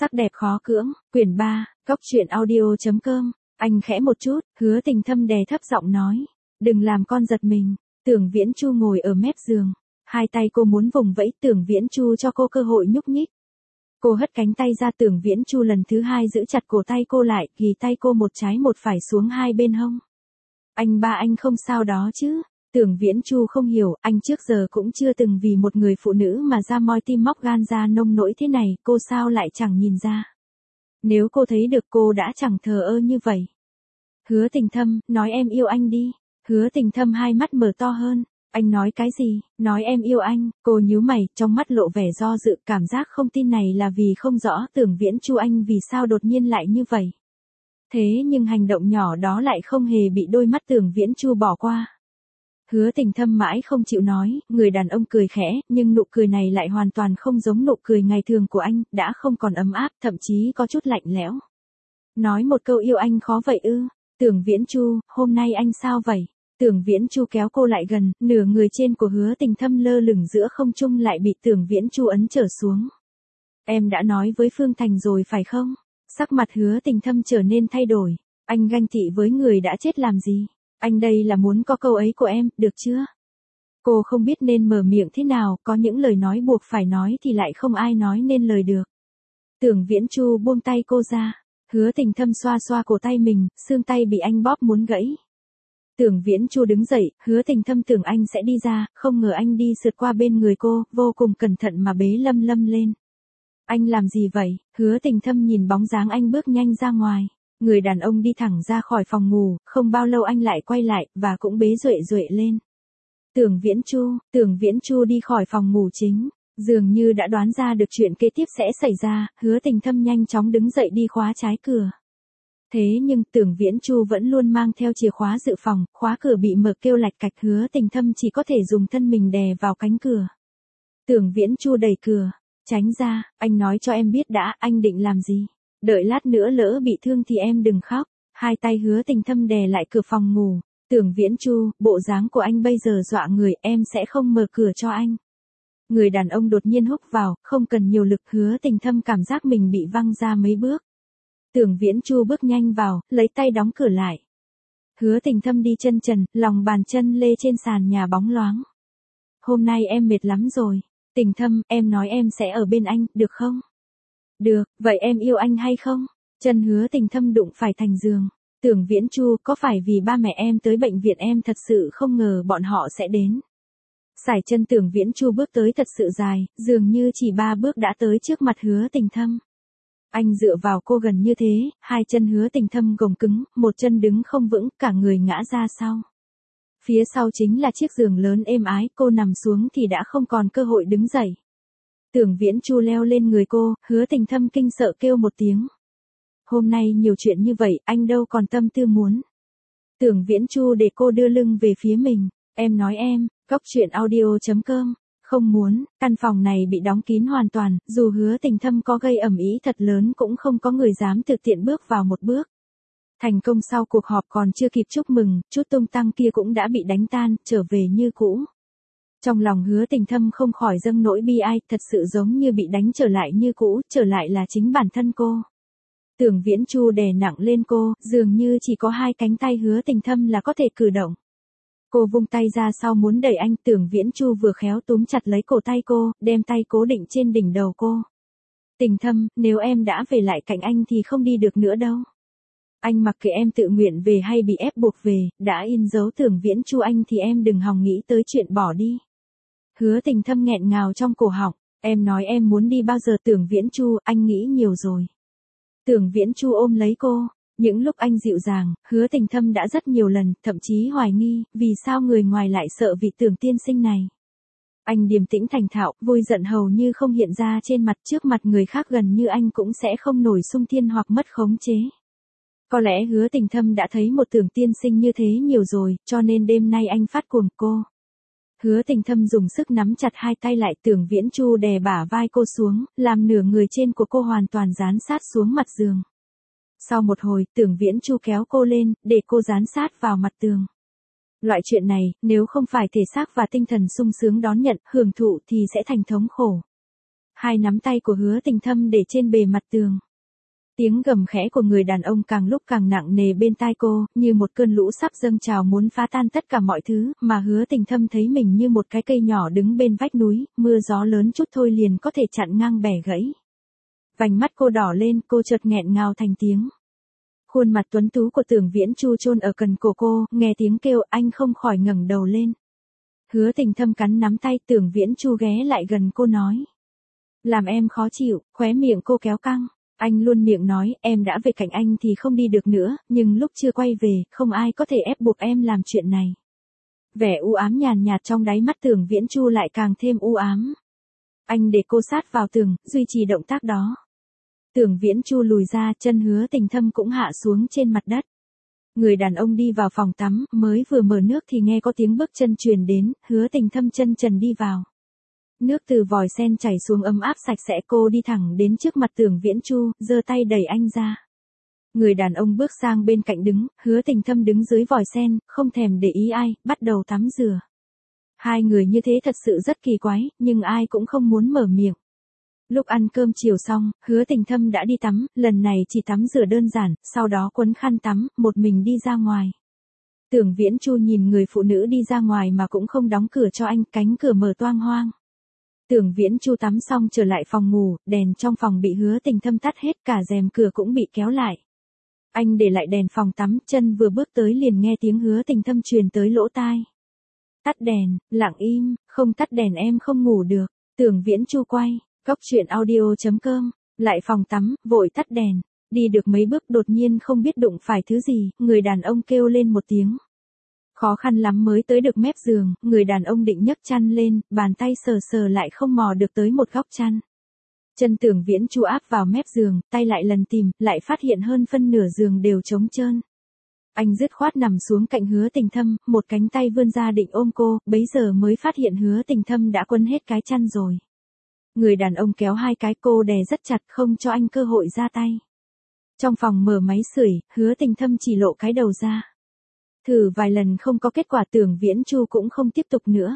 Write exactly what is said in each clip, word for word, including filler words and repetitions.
Sắc đẹp khó cưỡng, quyển ba, cóc truyện audio chấm com. Anh khẽ một chút, Hứa Tình Thâm đè thấp giọng nói. Đừng làm con giật mình. Tưởng Viễn Chu ngồi ở mép giường. Hai tay cô muốn vùng vẫy, Tưởng Viễn Chu cho cô cơ hội nhúc nhích. Cô hất cánh tay ra, Tưởng Viễn Chu lần thứ hai giữ chặt cổ tay cô lại, ghì tay cô một trái một phải xuống hai bên hông. Anh ba, anh không sao đó chứ? Tưởng Viễn Chu không hiểu, anh trước giờ cũng chưa từng vì một người phụ nữ mà ra moi tim móc gan ra nông nỗi thế này, cô sao lại chẳng nhìn ra. Nếu cô thấy được cô đã chẳng thờ ơ như vậy. Hứa Tình Thâm, nói em yêu anh đi. Hứa Tình Thâm hai mắt mở to hơn. Anh nói cái gì? Nói em yêu anh. Cô nhíu mày, trong mắt lộ vẻ do dự, cảm giác không tin này là vì không rõ Tưởng Viễn Chu anh vì sao đột nhiên lại như vậy. Thế nhưng hành động nhỏ đó lại không hề bị đôi mắt Tưởng Viễn Chu bỏ qua. Hứa Tình Thâm mãi không chịu nói, người đàn ông cười khẽ, nhưng nụ cười này lại hoàn toàn không giống nụ cười ngày thường của anh, đã không còn ấm áp, thậm chí có chút lạnh lẽo. Nói một câu yêu anh khó vậy ư? Tưởng Viễn Chu, hôm nay anh sao vậy? Tưởng Viễn Chu kéo cô lại gần, nửa người trên của Hứa Tình Thâm lơ lửng giữa không trung lại bị Tưởng Viễn Chu ấn trở xuống. Em đã nói với Phương Thành rồi phải không? Sắc mặt Hứa Tình Thâm trở nên thay đổi. Anh ganh tị với người đã chết làm gì? Anh đây là muốn có câu ấy của em, được chưa? Cô không biết nên mở miệng thế nào, có những lời nói buộc phải nói thì lại không ai nói nên lời được. Tưởng Viễn Chu buông tay cô ra. Hứa Tình Thâm xoa xoa cổ tay mình, xương tay bị anh bóp muốn gãy. Tưởng Viễn Chu đứng dậy, Hứa Tình Thâm tưởng anh sẽ đi ra, không ngờ anh đi sượt qua bên người cô, vô cùng cẩn thận mà bế Lâm Lâm lên. Anh làm gì vậy? Hứa Tình Thâm nhìn bóng dáng anh bước nhanh ra ngoài. Người đàn ông đi thẳng ra khỏi phòng ngủ, không bao lâu anh lại quay lại, và cũng bế Duệ Duệ lên. Tưởng Viễn Chu, Tưởng Viễn Chu đi khỏi phòng ngủ chính, dường như đã đoán ra được chuyện kế tiếp sẽ xảy ra, Hứa Tình Thâm nhanh chóng đứng dậy đi khóa trái cửa. Thế nhưng Tưởng Viễn Chu vẫn luôn mang theo chìa khóa dự phòng, khóa cửa bị mở kêu lạch cạch, Hứa Tình Thâm chỉ có thể dùng thân mình đè vào cánh cửa. Tưởng Viễn Chu đẩy cửa, tránh ra, anh nói cho em biết đã, anh định làm gì? Đợi lát nữa lỡ bị thương thì em đừng khóc. Hai tay Hứa Tình Thâm đè lại cửa phòng ngủ. Tưởng Viễn Chu, bộ dáng của anh bây giờ dọa người, em sẽ không mở cửa cho anh. Người đàn ông đột nhiên húc vào, không cần nhiều lực, Hứa Tình Thâm cảm giác mình bị văng ra mấy bước. Tưởng Viễn Chu bước nhanh vào, lấy tay đóng cửa lại. Hứa Tình Thâm đi chân trần, lòng bàn chân lê trên sàn nhà bóng loáng. Hôm nay em mệt lắm rồi. Tình Thâm, em nói em sẽ ở bên anh, được không? Được, vậy em yêu anh hay không? Chân Hứa Tình Thâm đụng phải thành giường. Tưởng Viễn Chu, có phải vì ba mẹ em tới bệnh viện em thật sự không ngờ bọn họ sẽ đến. Sải chân Tưởng Viễn Chu bước tới thật sự dài, dường như chỉ ba bước đã tới trước mặt Hứa Tình Thâm. Anh dựa vào cô gần như thế, hai chân Hứa Tình Thâm gồng cứng, một chân đứng không vững, cả người ngã ra sau. Phía sau chính là chiếc giường lớn êm ái, cô nằm xuống thì đã không còn cơ hội đứng dậy. Tưởng Viễn Chu leo lên người cô, Hứa Tình Thâm kinh sợ kêu một tiếng. Hôm nay nhiều chuyện như vậy, anh đâu còn tâm tư muốn. Tưởng Viễn Chu để cô đưa lưng về phía mình. Em nói em, cóc truyện audio chấm com. Không muốn, căn phòng này bị đóng kín hoàn toàn, dù Hứa Tình Thâm có gây ầm ĩ thật lớn cũng không có người dám thực tiện bước vào một bước. Thành công sau cuộc họp còn chưa kịp chúc mừng, chút tung tăng kia cũng đã bị đánh tan, trở về như cũ. Trong lòng Hứa Tình Thâm không khỏi dâng nỗi bi ai, thật sự giống như bị đánh trở lại như cũ, trở lại là chính bản thân cô. Tưởng Viễn Chu đè nặng lên cô, dường như chỉ có hai cánh tay Hứa Tình Thâm là có thể cử động. Cô vung tay ra sau muốn đẩy anh, Tưởng Viễn Chu vừa khéo túm chặt lấy cổ tay cô, đem tay cố định trên đỉnh đầu cô. Tình Thâm, nếu em đã về lại cạnh anh thì không đi được nữa đâu. Anh mặc kệ em tự nguyện về hay bị ép buộc về, đã in dấu Tưởng Viễn Chu anh thì em đừng hòng nghĩ tới chuyện bỏ đi. Hứa Tình Thâm nghẹn ngào trong cổ họng, em nói em muốn đi bao giờ? Tưởng Viễn Chu, anh nghĩ nhiều rồi. Tưởng Viễn Chu ôm lấy cô, những lúc anh dịu dàng, Hứa Tình Thâm đã rất nhiều lần, thậm chí hoài nghi, vì sao người ngoài lại sợ vị Tưởng tiên sinh này. Anh điềm tĩnh thành thạo, vui giận hầu như không hiện ra trên mặt, trước mặt người khác gần như anh cũng sẽ không nổi xung thiên hoặc mất khống chế. Có lẽ Hứa Tình Thâm đã thấy một Tưởng tiên sinh như thế nhiều rồi, cho nên đêm nay anh phát cuồng cô. Hứa Tình Thâm dùng sức nắm chặt hai tay lại, Tưởng Viễn Chu đè bả vai cô xuống, làm nửa người trên của cô hoàn toàn dán sát xuống mặt giường. Sau một hồi, Tưởng Viễn Chu kéo cô lên, để cô dán sát vào mặt tường. Loại chuyện này, nếu không phải thể xác và tinh thần sung sướng đón nhận, hưởng thụ thì sẽ thành thống khổ. Hai nắm tay của Hứa Tình Thâm để trên bề mặt tường. Tiếng gầm khẽ của người đàn ông càng lúc càng nặng nề bên tai cô, như một cơn lũ sắp dâng trào muốn phá tan tất cả mọi thứ, mà Hứa Tình Thâm thấy mình như một cái cây nhỏ đứng bên vách núi, mưa gió lớn chút thôi liền có thể chặn ngang bẻ gãy. Vành mắt cô đỏ lên, cô chợt nghẹn ngào thành tiếng. Khuôn mặt tuấn tú của Tưởng Viễn Chu chôn ở cần cổ cô, nghe tiếng kêu anh không khỏi ngẩng đầu lên. Hứa Tình Thâm cắn nắm tay, Tưởng Viễn Chu ghé lại gần cô nói. Làm em khó chịu, khóe miệng cô kéo căng. Anh luôn miệng nói, em đã về cạnh anh thì không đi được nữa, nhưng lúc chưa quay về, không ai có thể ép buộc em làm chuyện này. Vẻ u ám nhàn nhạt trong đáy mắt Tưởng Viễn Chu lại càng thêm u ám. Anh để cô sát vào tường, duy trì động tác đó. Tưởng Viễn Chu lùi ra, chân Hứa Tình Thâm cũng hạ xuống trên mặt đất. Người đàn ông đi vào phòng tắm, mới vừa mở nước thì nghe có tiếng bước chân truyền đến, Hứa Tình Thâm chân trần đi vào. Nước từ vòi sen chảy xuống ấm áp sạch sẽ, cô đi thẳng đến trước mặt Tưởng Viễn Chu, giơ tay đẩy anh ra. Người đàn ông bước sang bên cạnh đứng, Hứa Tình Thâm đứng dưới vòi sen, không thèm để ý ai, bắt đầu tắm rửa. Hai người như thế thật sự rất kỳ quái, nhưng ai cũng không muốn mở miệng. Lúc ăn cơm chiều xong, Hứa Tình Thâm đã đi tắm, lần này chỉ tắm rửa đơn giản, sau đó quấn khăn tắm, một mình đi ra ngoài. Tưởng Viễn Chu nhìn người phụ nữ đi ra ngoài mà cũng không đóng cửa cho anh, cánh cửa mở toang hoang. Tưởng Viễn Chu tắm xong trở lại phòng ngủ, đèn trong phòng bị Hứa Tình Thâm tắt hết, cả rèm cửa cũng bị kéo lại. Anh để lại đèn phòng tắm, chân vừa bước tới liền nghe tiếng Hứa Tình Thâm truyền tới lỗ tai. Tắt đèn, lặng im, không tắt đèn em không ngủ được. Tưởng Viễn Chu quay, Góc Chuyện Audio chấm com, lại phòng tắm, vội tắt đèn. Đi được mấy bước đột nhiên không biết đụng phải thứ gì, người đàn ông kêu lên một tiếng. Khó khăn lắm mới tới được mép giường, người đàn ông định nhấc chăn lên, bàn tay sờ sờ lại không mò được tới một góc chăn. Chân Tưởng Viễn Chu áp vào mép giường, tay lại lần tìm, lại phát hiện hơn phân nửa giường đều trống trơn. Anh dứt khoát nằm xuống cạnh Hứa Tình Thâm, một cánh tay vươn ra định ôm cô, bấy giờ mới phát hiện Hứa Tình Thâm đã quấn hết cái chăn rồi. Người đàn ông kéo hai cái cô đè rất chặt không cho anh cơ hội ra tay. Trong phòng mở máy sưởi, Hứa Tình Thâm chỉ lộ cái đầu ra. Thử vài lần không có kết quả, Tưởng Viễn Chu cũng không tiếp tục nữa.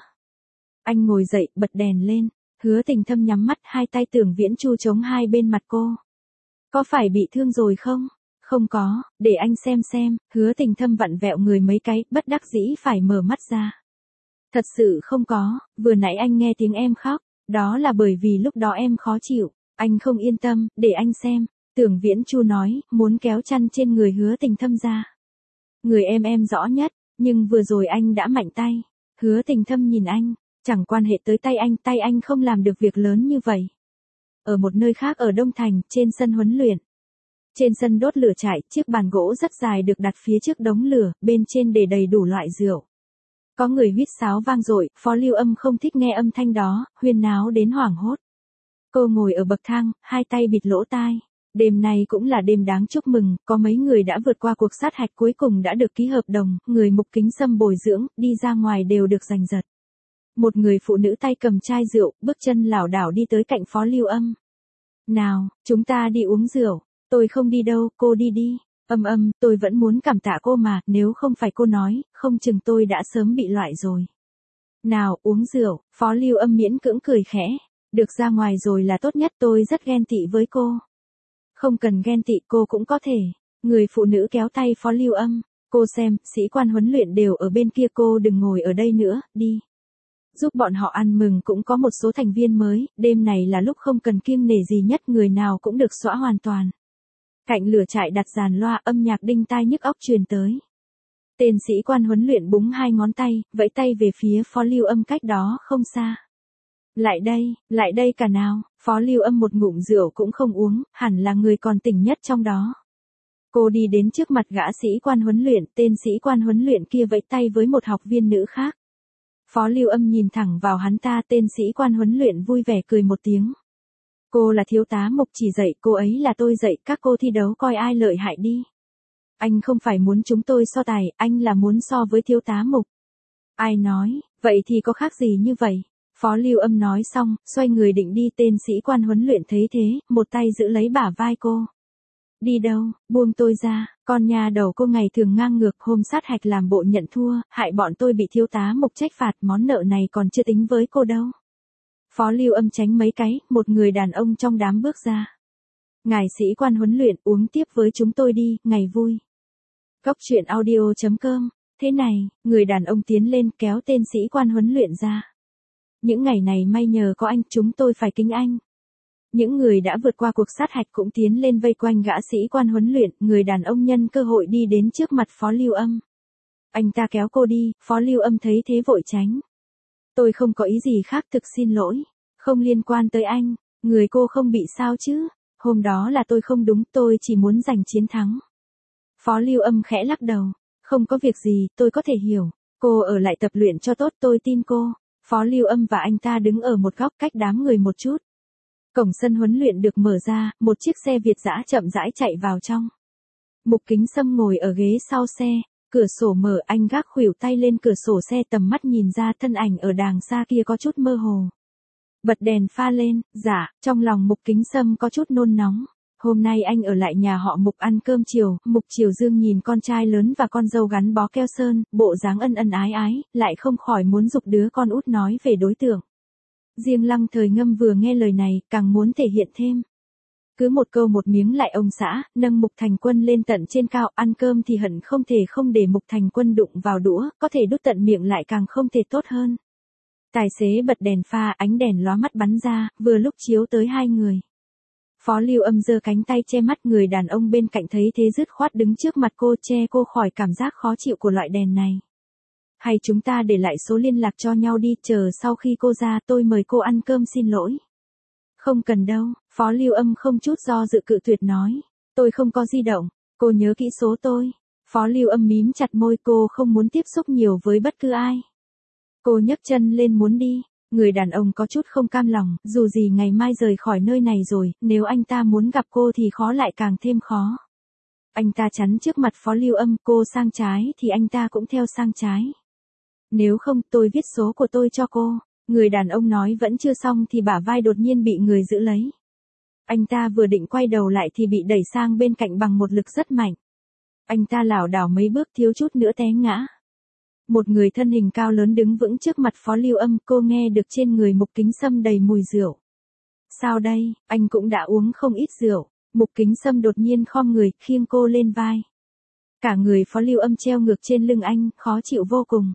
Anh ngồi dậy, bật đèn lên. Hứa Tình Thâm nhắm mắt, hai tay Tưởng Viễn Chu chống hai bên mặt cô. Có phải bị thương rồi không? Không có, để anh xem xem. Hứa Tình Thâm vặn vẹo người mấy cái, bất đắc dĩ phải mở mắt ra. Thật sự không có, vừa nãy anh nghe tiếng em khóc. Đó là bởi vì lúc đó em khó chịu. Anh không yên tâm, để anh xem. Tưởng Viễn Chu nói, muốn kéo chăn trên người Hứa Tình Thâm ra. Người em em rõ nhất, nhưng vừa rồi anh đã mạnh tay. Hứa Tình Thâm nhìn anh, chẳng quan hệ tới tay anh, tay anh không làm được việc lớn như vậy. Ở một nơi khác ở Đông Thành, trên sân huấn luyện. Trên sân đốt lửa trại, chiếc bàn gỗ rất dài được đặt phía trước đống lửa, bên trên để đầy đủ loại rượu. Có người huýt sáo vang dội, Phó Lưu Âm không thích nghe âm thanh đó, huyên náo đến hoảng hốt. Cô ngồi ở bậc thang, hai tay bịt lỗ tai. Đêm này cũng là đêm đáng chúc mừng, có mấy người đã vượt qua cuộc sát hạch cuối cùng đã được ký hợp đồng, người Mục Kính Sâm bồi dưỡng, đi ra ngoài đều được giành giật. Một người phụ nữ tay cầm chai rượu, bước chân lảo đảo đi tới cạnh Phó Lưu Âm. Nào, chúng ta đi uống rượu. Tôi không đi đâu, cô đi đi. Âm Âm, tôi vẫn muốn cảm tạ cô mà, nếu không phải cô nói, không chừng tôi đã sớm bị loại rồi. Nào, uống rượu. Phó Lưu Âm miễn cưỡng cười khẽ. Được ra ngoài rồi là tốt nhất, tôi rất ghen tị với cô. Không cần ghen tị, cô cũng có thể. Người phụ nữ kéo tay Phó Lưu Âm. Cô xem, sĩ quan huấn luyện đều ở bên kia, cô đừng ngồi ở đây nữa, đi. Giúp bọn họ ăn mừng, cũng có một số thành viên mới, đêm này là lúc không cần kiêng nể gì nhất, người nào cũng được xõa hoàn toàn. Cạnh lửa trại đặt dàn loa, âm nhạc đinh tai nhức óc truyền tới. Tên sĩ quan huấn luyện búng hai ngón tay, vẫy tay về phía Phó Lưu Âm cách đó không xa. Lại đây, lại đây cả nào. Phó Lưu Âm một ngụm rượu cũng không uống, hẳn là người còn tỉnh nhất trong đó. Cô đi đến trước mặt gã sĩ quan huấn luyện, tên sĩ quan huấn luyện kia vẫy tay với một học viên nữ khác. Phó Lưu Âm nhìn thẳng vào hắn ta, tên sĩ quan huấn luyện vui vẻ cười một tiếng. Cô là thiếu tá Mục chỉ dạy, cô ấy là tôi dạy, các cô thi đấu coi ai lợi hại đi. Anh không phải muốn chúng tôi so tài, anh là muốn so với thiếu tá Mục. Ai nói, vậy thì có khác gì như vậy? Phó Lưu Âm nói xong, xoay người định đi, tên sĩ quan huấn luyện thấy thế, một tay giữ lấy bả vai cô. Đi đâu, buông tôi ra, con nhà đầu cô ngày thường ngang ngược, hôm sát hạch làm bộ nhận thua, hại bọn tôi bị thiếu tá Mục trách phạt, món nợ này còn chưa tính với cô đâu. Phó Lưu Âm tránh mấy cái, một người đàn ông trong đám bước ra. Ngài sĩ quan huấn luyện, uống tiếp với chúng tôi đi, ngày vui. Cốc truyện audio chấm com. Thế này, người đàn ông tiến lên kéo tên sĩ quan huấn luyện ra. Những ngày này may nhờ có anh, chúng tôi phải kính anh. Những người đã vượt qua cuộc sát hạch cũng tiến lên vây quanh gã sĩ quan huấn luyện, người đàn ông nhân cơ hội đi đến trước mặt Phó Lưu Âm. Anh ta kéo cô đi, Phó Lưu Âm thấy thế vội tránh. Tôi không có ý gì khác, thực xin lỗi. Không liên quan tới anh, người cô không bị sao chứ? Hôm đó là tôi không đúng, tôi chỉ muốn giành chiến thắng. Phó Lưu Âm khẽ lắc đầu. Không có việc gì, tôi có thể hiểu. Cô ở lại tập luyện cho tốt, tôi tin cô. Phó Lưu Âm và anh ta đứng ở một góc cách đám người một chút. Cổng sân huấn luyện được mở ra, một chiếc xe Việt dã chậm rãi chạy vào trong. Mục Kính Sâm ngồi ở ghế sau xe, cửa sổ mở, anh gác khuỷu tay lên cửa sổ xe, tầm mắt nhìn ra thân ảnh ở đàng xa kia có chút mơ hồ. Bật đèn pha lên, dạ, trong lòng Mục Kính Sâm có chút nôn nóng. Hôm nay anh ở lại nhà họ Mục ăn cơm chiều, Mục Triều Dương nhìn con trai lớn và con dâu gắn bó keo sơn, bộ dáng ân ân ái ái, lại không khỏi muốn giục đứa con út nói về đối tượng. Riêng Lăng Thời Ngâm vừa nghe lời này, càng muốn thể hiện thêm. Cứ một câu một miếng lại ông xã, nâng Mục Thành Quân lên tận trên cao, ăn cơm thì hận không thể không để Mục Thành Quân đụng vào đũa, có thể đút tận miệng lại càng không thể tốt hơn. Tài xế bật đèn pha, ánh đèn lóa mắt bắn ra, vừa lúc chiếu tới hai người. Phó Lưu Âm giơ cánh tay che mắt, người đàn ông bên cạnh thấy thế dứt khoát đứng trước mặt cô, che cô khỏi cảm giác khó chịu của loại đèn này. Hay chúng ta để lại số liên lạc cho nhau đi, chờ sau khi cô ra tôi mời cô ăn cơm xin lỗi. Không cần đâu, Phó Lưu Âm không chút do dự cự tuyệt nói. Tôi không có di động, cô nhớ kỹ số tôi. Phó Lưu Âm mím chặt môi, cô không muốn tiếp xúc nhiều với bất cứ ai. Cô nhấc chân lên muốn đi. Người đàn ông có chút không cam lòng, dù gì ngày mai rời khỏi nơi này rồi, nếu anh ta muốn gặp cô thì khó lại càng thêm khó. Anh ta chắn trước mặt Phó Lưu Âm, cô sang trái thì anh ta cũng theo sang trái. Nếu không, tôi viết số của tôi cho cô. Người đàn ông nói vẫn chưa xong thì bả vai đột nhiên bị người giữ lấy. Anh ta vừa định quay đầu lại thì bị đẩy sang bên cạnh bằng một lực rất mạnh. Anh ta lảo đảo mấy bước thiếu chút nữa té ngã. Một người thân hình cao lớn đứng vững trước mặt Phó Lưu Âm, cô nghe được trên người Mục Kính Sâm đầy mùi rượu. Sao đây, anh cũng đã uống không ít rượu. Mục Kính Sâm đột nhiên khom người, khiêng cô lên vai. Cả người Phó Lưu Âm treo ngược trên lưng anh, khó chịu vô cùng.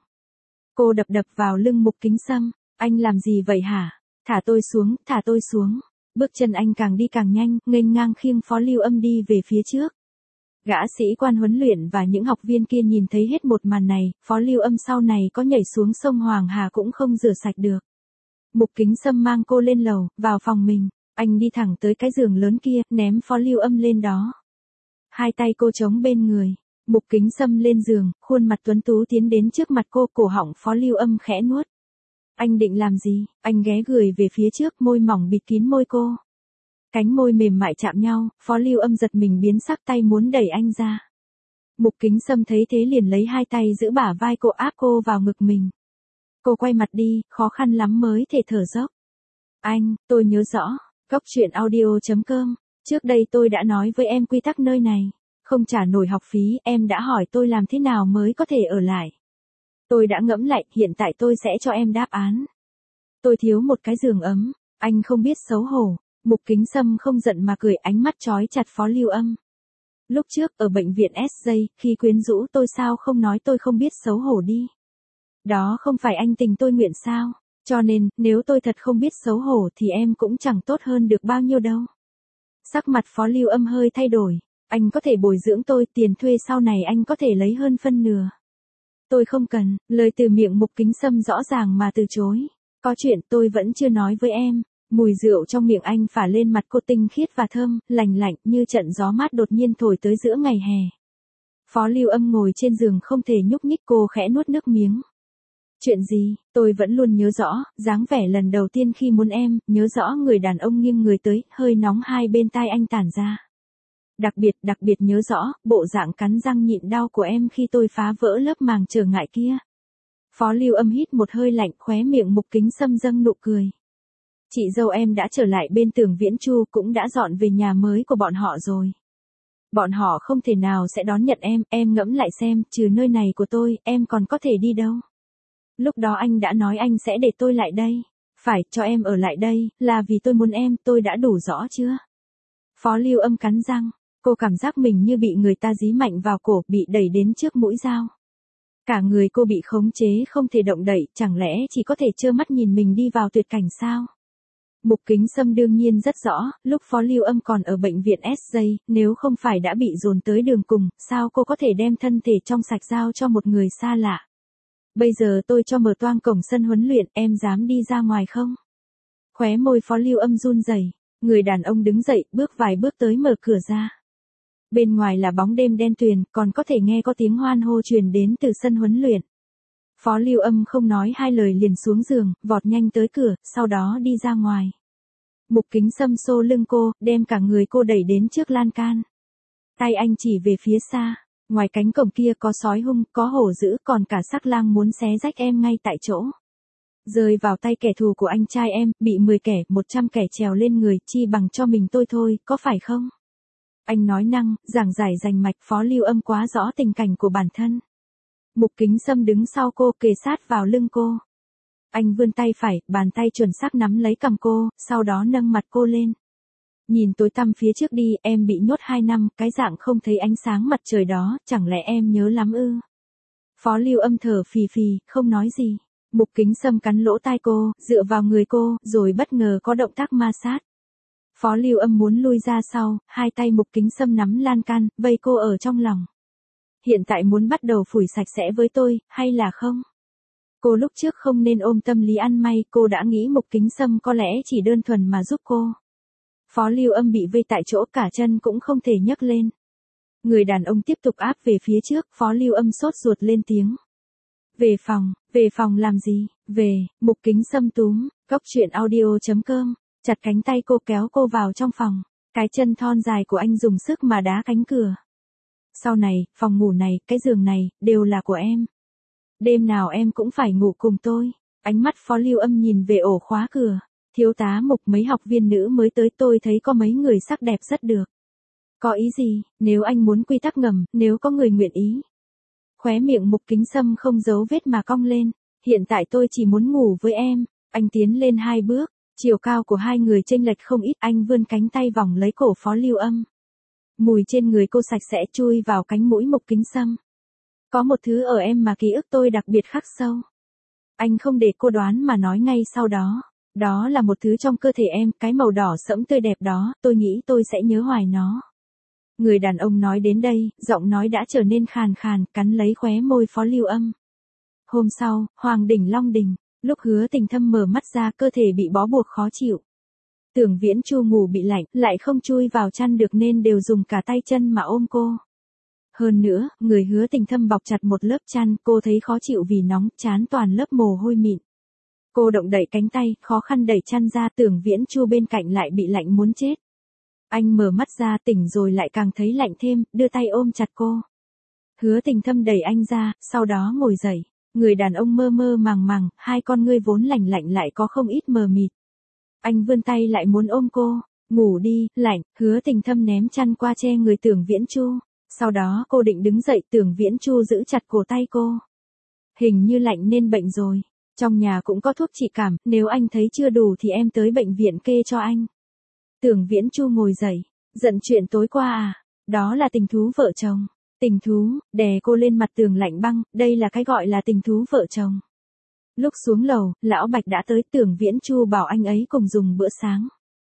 Cô đập đập vào lưng Mục Kính Sâm, anh làm gì vậy hả? Thả tôi xuống, thả tôi xuống. Bước chân anh càng đi càng nhanh, nghênh ngang khiêng Phó Lưu Âm đi về phía trước. Gã sĩ quan huấn luyện và những học viên kia nhìn thấy hết một màn này, Phó Lưu Âm sau này có nhảy xuống sông Hoàng Hà cũng không rửa sạch được. Mục Kính Sâm mang cô lên lầu, vào phòng mình, anh đi thẳng tới cái giường lớn kia, ném Phó Lưu Âm lên đó. Hai tay cô chống bên người, Mục Kính Sâm lên giường, khuôn mặt tuấn tú tiến đến trước mặt cô, cổ họng Phó Lưu Âm khẽ nuốt. Anh định làm gì? Anh ghé người về phía trước, môi mỏng bịt kín môi cô. Cánh môi mềm mại chạm nhau, Phó Lưu Âm giật mình biến sắc, tay muốn đẩy anh ra. Mục Kính Sâm thấy thế liền lấy hai tay giữ bả vai cô, áp cô vào ngực mình. Cô quay mặt đi, khó khăn lắm mới thể thở dốc. Anh, tôi nhớ rõ, cốc truyện audio chấm com, trước đây tôi đã nói với em quy tắc nơi này, không trả nổi học phí, em đã hỏi tôi làm thế nào mới có thể ở lại. Tôi đã ngẫm lại, hiện tại tôi sẽ cho em đáp án. Tôi thiếu một cái giường ấm, anh không biết xấu hổ. Mục Kính Sâm không giận mà cười, ánh mắt chói chặt Phó Lưu Âm. Lúc trước ở bệnh viện ét gi, khi quyến rũ tôi sao không nói tôi không biết xấu hổ đi. Đó không phải anh tình tôi nguyện sao, cho nên, nếu tôi thật không biết xấu hổ thì em cũng chẳng tốt hơn được bao nhiêu đâu. Sắc mặt Phó Lưu Âm hơi thay đổi, anh có thể bồi dưỡng tôi, tiền thuê sau này anh có thể lấy hơn phân nửa. Tôi không cần, lời từ miệng Mục Kính Sâm rõ ràng mà từ chối. Có chuyện tôi vẫn chưa nói với em. Mùi rượu trong miệng anh phả lên mặt cô, tinh khiết và thơm, lành lạnh như trận gió mát đột nhiên thổi tới giữa ngày hè. Phó Lưu Âm ngồi trên giường không thể nhúc nhích, cô khẽ nuốt nước miếng. Chuyện gì, tôi vẫn luôn nhớ rõ, dáng vẻ lần đầu tiên khi muốn em, nhớ rõ người đàn ông nghiêng người tới, hơi nóng hai bên tai anh tản ra. Đặc biệt, đặc biệt nhớ rõ, bộ dạng cắn răng nhịn đau của em khi tôi phá vỡ lớp màng trở ngại kia. Phó Lưu Âm hít một hơi lạnh, khóe miệng Mục Kính Sâm dâng nụ cười. Chị dâu em đã trở lại bên Tưởng Viễn Chu, cũng đã dọn về nhà mới của bọn họ rồi. Bọn họ không thể nào sẽ đón nhận em, em ngẫm lại xem, trừ nơi này của tôi, em còn có thể đi đâu. Lúc đó anh đã nói anh sẽ để tôi lại đây. Phải, cho em ở lại đây, là vì tôi muốn em, tôi đã đủ rõ chưa? Phó Lưu Âm cắn răng, cô cảm giác mình như bị người ta dí mạnh vào cổ, bị đẩy đến trước mũi dao. Cả người cô bị khống chế không thể động đậy, chẳng lẽ chỉ có thể trơ mắt nhìn mình đi vào tuyệt cảnh sao? Mục Kính Sâm đương nhiên rất rõ, lúc Phó Lưu Âm còn ở bệnh viện ét gi, nếu không phải đã bị dồn tới đường cùng, sao cô có thể đem thân thể trong sạch giao cho một người xa lạ? Bây giờ tôi cho mở toang cổng sân huấn luyện, em dám đi ra ngoài không? Khóe môi Phó Lưu Âm run rẩy, người đàn ông đứng dậy, bước vài bước tới mở cửa ra. Bên ngoài là bóng đêm đen tuyền, còn có thể nghe có tiếng hoan hô truyền đến từ sân huấn luyện. Phó Lưu Âm không nói hai lời liền xuống giường, vọt nhanh tới cửa, sau đó đi ra ngoài. Mục Kính Sâm xô lưng cô, đem cả người cô đẩy đến trước lan can. Tay anh chỉ về phía xa, ngoài cánh cổng kia có sói hung, có hổ dữ, còn cả sắc lang muốn xé rách em ngay tại chỗ. Rơi vào tay kẻ thù của anh trai em, bị mười kẻ, một trăm kẻ trèo lên người, chi bằng cho mình tôi thôi, có phải không? Anh nói năng, giảng giải rành mạch. Phó Lưu Âm quá rõ tình cảnh của bản thân. Mục Kính Sâm đứng sau cô, kề sát vào lưng cô. Anh vươn tay phải, bàn tay chuẩn xác nắm lấy cằm cô, sau đó nâng mặt cô lên. Nhìn tối tăm phía trước đi, em bị nhốt hai năm, cái dạng không thấy ánh sáng mặt trời đó, chẳng lẽ em nhớ lắm ư? Phó Lưu Âm thở phì phì, không nói gì. Mục Kính Sâm cắn lỗ tai cô, dựa vào người cô, rồi bất ngờ có động tác ma sát. Phó Lưu Âm muốn lui ra sau, hai tay Mục Kính Sâm nắm lan can, vây cô ở trong lòng. Hiện tại muốn bắt đầu phủi sạch sẽ với tôi, hay là không? Cô lúc trước không nên ôm tâm lý ăn may, cô đã nghĩ Mục Kính Sâm có lẽ chỉ đơn thuần mà giúp cô. Phó Lưu Âm bị vây tại chỗ, cả chân cũng không thể nhấc lên. Người đàn ông tiếp tục áp về phía trước, Phó Lưu Âm sốt ruột lên tiếng. Về phòng, về phòng làm gì, về, Mục Kính Sâm túm, cốc truyện audio chấm com, chặt cánh tay cô kéo cô vào trong phòng, cái chân thon dài của anh dùng sức mà đá cánh cửa. Sau này, phòng ngủ này, cái giường này, đều là của em. Đêm nào em cũng phải ngủ cùng tôi. Ánh mắt Phó Lưu Âm nhìn về ổ khóa cửa. Thiếu tá Mục, mấy học viên nữ mới tới, tôi thấy có mấy người sắc đẹp rất được. Có ý gì, nếu anh muốn quy tắc ngầm, nếu có người nguyện ý. Khóe miệng Mục Kính Sâm không giấu vết mà cong lên. Hiện tại tôi chỉ muốn ngủ với em. Anh tiến lên hai bước, chiều cao của hai người chênh lệch không ít, anh vươn cánh tay vòng lấy cổ Phó Lưu Âm. Mùi trên người cô sạch sẽ chui vào cánh mũi Mục Kính Sâm. Có một thứ ở em mà ký ức tôi đặc biệt khắc sâu. Anh không để cô đoán mà nói ngay sau đó. Đó là một thứ trong cơ thể em, cái màu đỏ sẫm tươi đẹp đó, tôi nghĩ tôi sẽ nhớ hoài nó. Người đàn ông nói đến đây, giọng nói đã trở nên khàn khàn, cắn lấy khóe môi Phó Lưu Âm. Hôm sau, Hoàng Đỉnh Long Đình, lúc Hứa Tình Thâm mở mắt ra, cơ thể bị bó buộc khó chịu. Tưởng Viễn Chu ngủ bị lạnh, lại không chui vào chăn được nên đều dùng cả tay chân mà ôm cô. Hơn nữa, người Hứa Tình Thâm bọc chặt một lớp chăn, cô thấy khó chịu vì nóng, trán toàn lớp mồ hôi mịn. Cô động đậy cánh tay, khó khăn đẩy chăn ra, Tưởng Viễn Chu bên cạnh lại bị lạnh muốn chết. Anh mở mắt ra, tỉnh rồi lại càng thấy lạnh thêm, đưa tay ôm chặt cô. Hứa Tình Thâm đẩy anh ra, sau đó ngồi dậy. Người đàn ông mơ mơ màng màng, hai con ngươi vốn lạnh lạnh lại có không ít mờ mịt. Anh vươn tay lại muốn ôm cô. Ngủ đi, lạnh. Hứa Tình Thâm ném chăn qua che người Tưởng Viễn Chu. Sau đó cô định đứng dậy, Tưởng Viễn Chu giữ chặt cổ tay cô. Hình như lạnh nên bệnh rồi. Trong nhà cũng có thuốc trị cảm, nếu anh thấy chưa đủ thì em tới bệnh viện kê cho anh. Tưởng Viễn Chu ngồi dậy, giận chuyện tối qua à, đó là tình thú vợ chồng. Tình thú, đè cô lên mặt tường lạnh băng, đây là cái gọi là tình thú vợ chồng. Lúc xuống lầu, Lão Bạch đã tới, Tưởng Viễn Chu bảo anh ấy cùng dùng bữa sáng.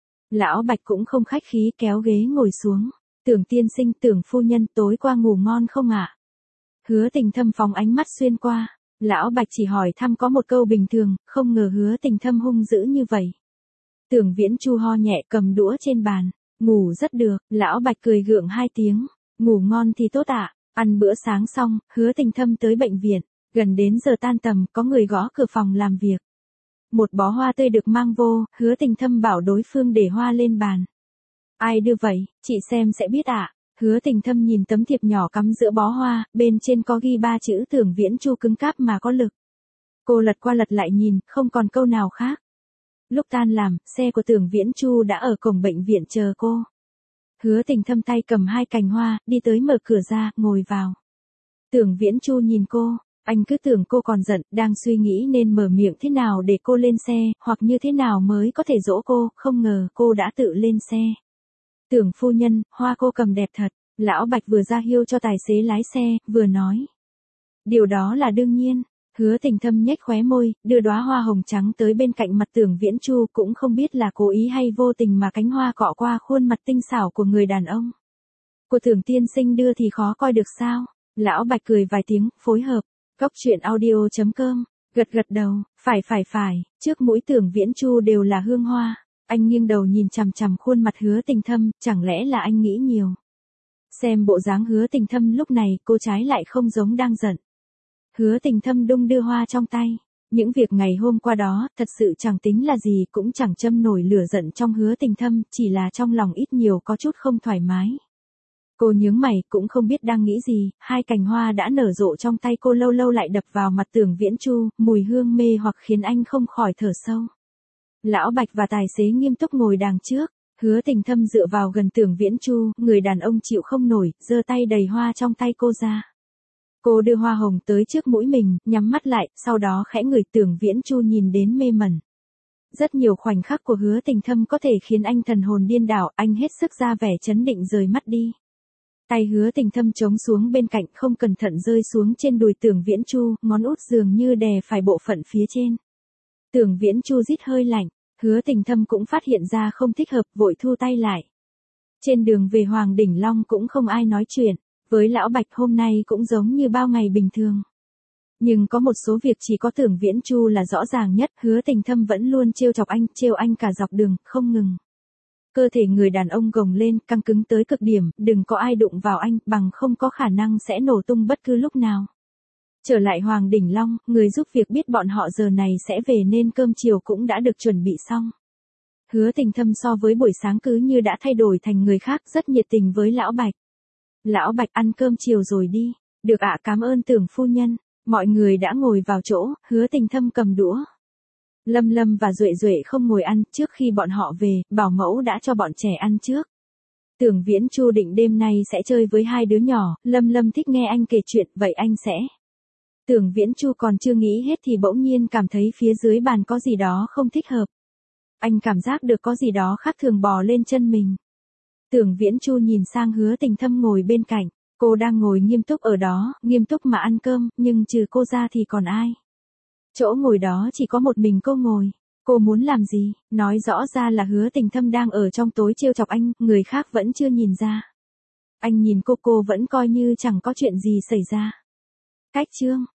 Lão Bạch cũng không khách khí, kéo ghế ngồi xuống. Tưởng tiên sinh, Tưởng phu nhân, tối qua ngủ ngon không ạ? Hứa Tình Thâm phóng ánh mắt xuyên qua. Lão Bạch chỉ hỏi thăm có một câu bình thường, không ngờ Hứa Tình Thâm hung dữ như vậy. Tưởng Viễn Chu ho nhẹ, cầm đũa trên bàn. Ngủ rất được. Lão Bạch cười gượng hai tiếng. Ngủ ngon thì tốt ạ. Ăn bữa sáng xong, Hứa Tình Thâm tới bệnh viện. Gần đến giờ tan tầm, có người gõ cửa phòng làm việc. Một bó hoa tươi được mang vô, Hứa Tình Thâm bảo đối phương để hoa lên bàn. Ai đưa vậy, chị xem sẽ biết ạ. Hứa Tình Thâm nhìn tấm thiệp nhỏ cắm giữa bó hoa, bên trên có ghi ba chữ Tưởng Viễn Chu cứng cáp mà có lực. Cô lật qua lật lại nhìn, không còn câu nào khác. Lúc tan làm, xe của Tưởng Viễn Chu đã ở cổng bệnh viện chờ cô. Hứa Tình Thâm tay cầm hai cành hoa, đi tới mở cửa ra, ngồi vào. Tưởng Viễn Chu nhìn cô, Anh cứ tưởng cô còn giận, đang suy nghĩ nên mở miệng thế nào để cô lên xe, hoặc như thế nào mới có thể dỗ cô, không ngờ cô đã tự lên xe. Tưởng phu nhân, hoa cô cầm đẹp thật, lão Bạch vừa ra hiệu cho tài xế lái xe, vừa nói. Điều đó là đương nhiên. Hứa Tình Thâm nhếch khóe môi, đưa đóa hoa hồng trắng tới bên cạnh mặt Tưởng Viễn Chu, cũng không biết là cố ý hay vô tình mà cánh hoa cọ qua khuôn mặt tinh xảo của người đàn ông. Của Tưởng tiên sinh đưa thì khó coi được sao? Lão Bạch cười vài tiếng, phối hợp. Cốc truyện audio chấm com, gật gật đầu, phải phải phải, trước mũi Tưởng Viễn Chu đều là hương hoa. Anh nghiêng đầu nhìn chằm chằm khuôn mặt Hứa Tình Thâm, chẳng lẽ là anh nghĩ nhiều. Xem bộ dáng Hứa Tình Thâm lúc này, cô trái lại không giống đang giận. Hứa Tình Thâm đung đưa hoa trong tay. Những việc ngày hôm qua đó, thật sự chẳng tính là gì, cũng chẳng châm nổi lửa giận trong Hứa Tình Thâm, chỉ là trong lòng ít nhiều có chút không thoải mái. Cô nhướng mày, cũng không biết đang nghĩ gì, hai cành hoa đã nở rộ trong tay cô lâu lâu lại đập vào mặt Tưởng Viễn Chu, mùi hương mê hoặc khiến anh không khỏi thở sâu. Lão Bạch và tài xế nghiêm túc ngồi đằng trước, Hứa Tình Thâm dựa vào gần Tưởng Viễn Chu, người đàn ông chịu không nổi, giơ tay đầy hoa trong tay cô ra. Cô đưa hoa hồng tới trước mũi mình, nhắm mắt lại, sau đó khẽ ngửi. Tưởng Viễn Chu nhìn đến mê mẩn. Rất nhiều khoảnh khắc của Hứa Tình Thâm có thể khiến anh thần hồn điên đảo, anh hết sức ra vẻ chấn định rời mắt đi. Tay Hứa Tình Thâm trống xuống bên cạnh, không cẩn thận rơi xuống trên đùi Tưởng Viễn Chu, ngón út dường như đè phải bộ phận phía trên. Tưởng Viễn Chu rít hơi lạnh, Hứa Tình Thâm cũng phát hiện ra không thích hợp, vội thu tay lại. Trên đường về Hoàng Đỉnh Long cũng không ai nói chuyện, với lão Bạch hôm nay cũng giống như bao ngày bình thường. Nhưng có một số việc chỉ có Tưởng Viễn Chu là rõ ràng nhất, Hứa Tình Thâm vẫn luôn trêu chọc anh, trêu anh cả dọc đường, không ngừng. Cơ thể người đàn ông gồng lên, căng cứng tới cực điểm, đừng có ai đụng vào anh, bằng không có khả năng sẽ nổ tung bất cứ lúc nào. Trở lại Hoàng Đỉnh Long, người giúp việc biết bọn họ giờ này sẽ về nên cơm chiều cũng đã được chuẩn bị xong. Hứa Tình Thâm so với buổi sáng cứ như đã thay đổi thành người khác, rất nhiệt tình với lão Bạch. Lão Bạch ăn cơm chiều rồi đi. Được ạ, cảm ơn Tưởng phu nhân. Mọi người đã ngồi vào chỗ, Hứa Tình Thâm cầm đũa. Lâm Lâm và Duệ Duệ không ngồi ăn, trước khi bọn họ về, bảo mẫu đã cho bọn trẻ ăn trước. Tưởng Viễn Chu định đêm nay sẽ chơi với hai đứa nhỏ, Lâm Lâm thích nghe anh kể chuyện, vậy anh sẽ. Tưởng Viễn Chu còn chưa nghĩ hết thì bỗng nhiên cảm thấy phía dưới bàn có gì đó không thích hợp. Anh cảm giác được có gì đó khác thường bò lên chân mình. Tưởng Viễn Chu nhìn sang Hứa Tình Thâm ngồi bên cạnh, cô đang ngồi nghiêm túc ở đó, nghiêm túc mà ăn cơm, nhưng trừ cô ra thì còn ai? Chỗ ngồi đó chỉ có một mình cô ngồi. Cô muốn làm gì? Nói rõ ra là Hứa Tình Thâm đang ở trong tối trêu chọc anh, người khác vẫn chưa nhìn ra. Anh nhìn cô, cô vẫn coi như chẳng có chuyện gì xảy ra. Cách chương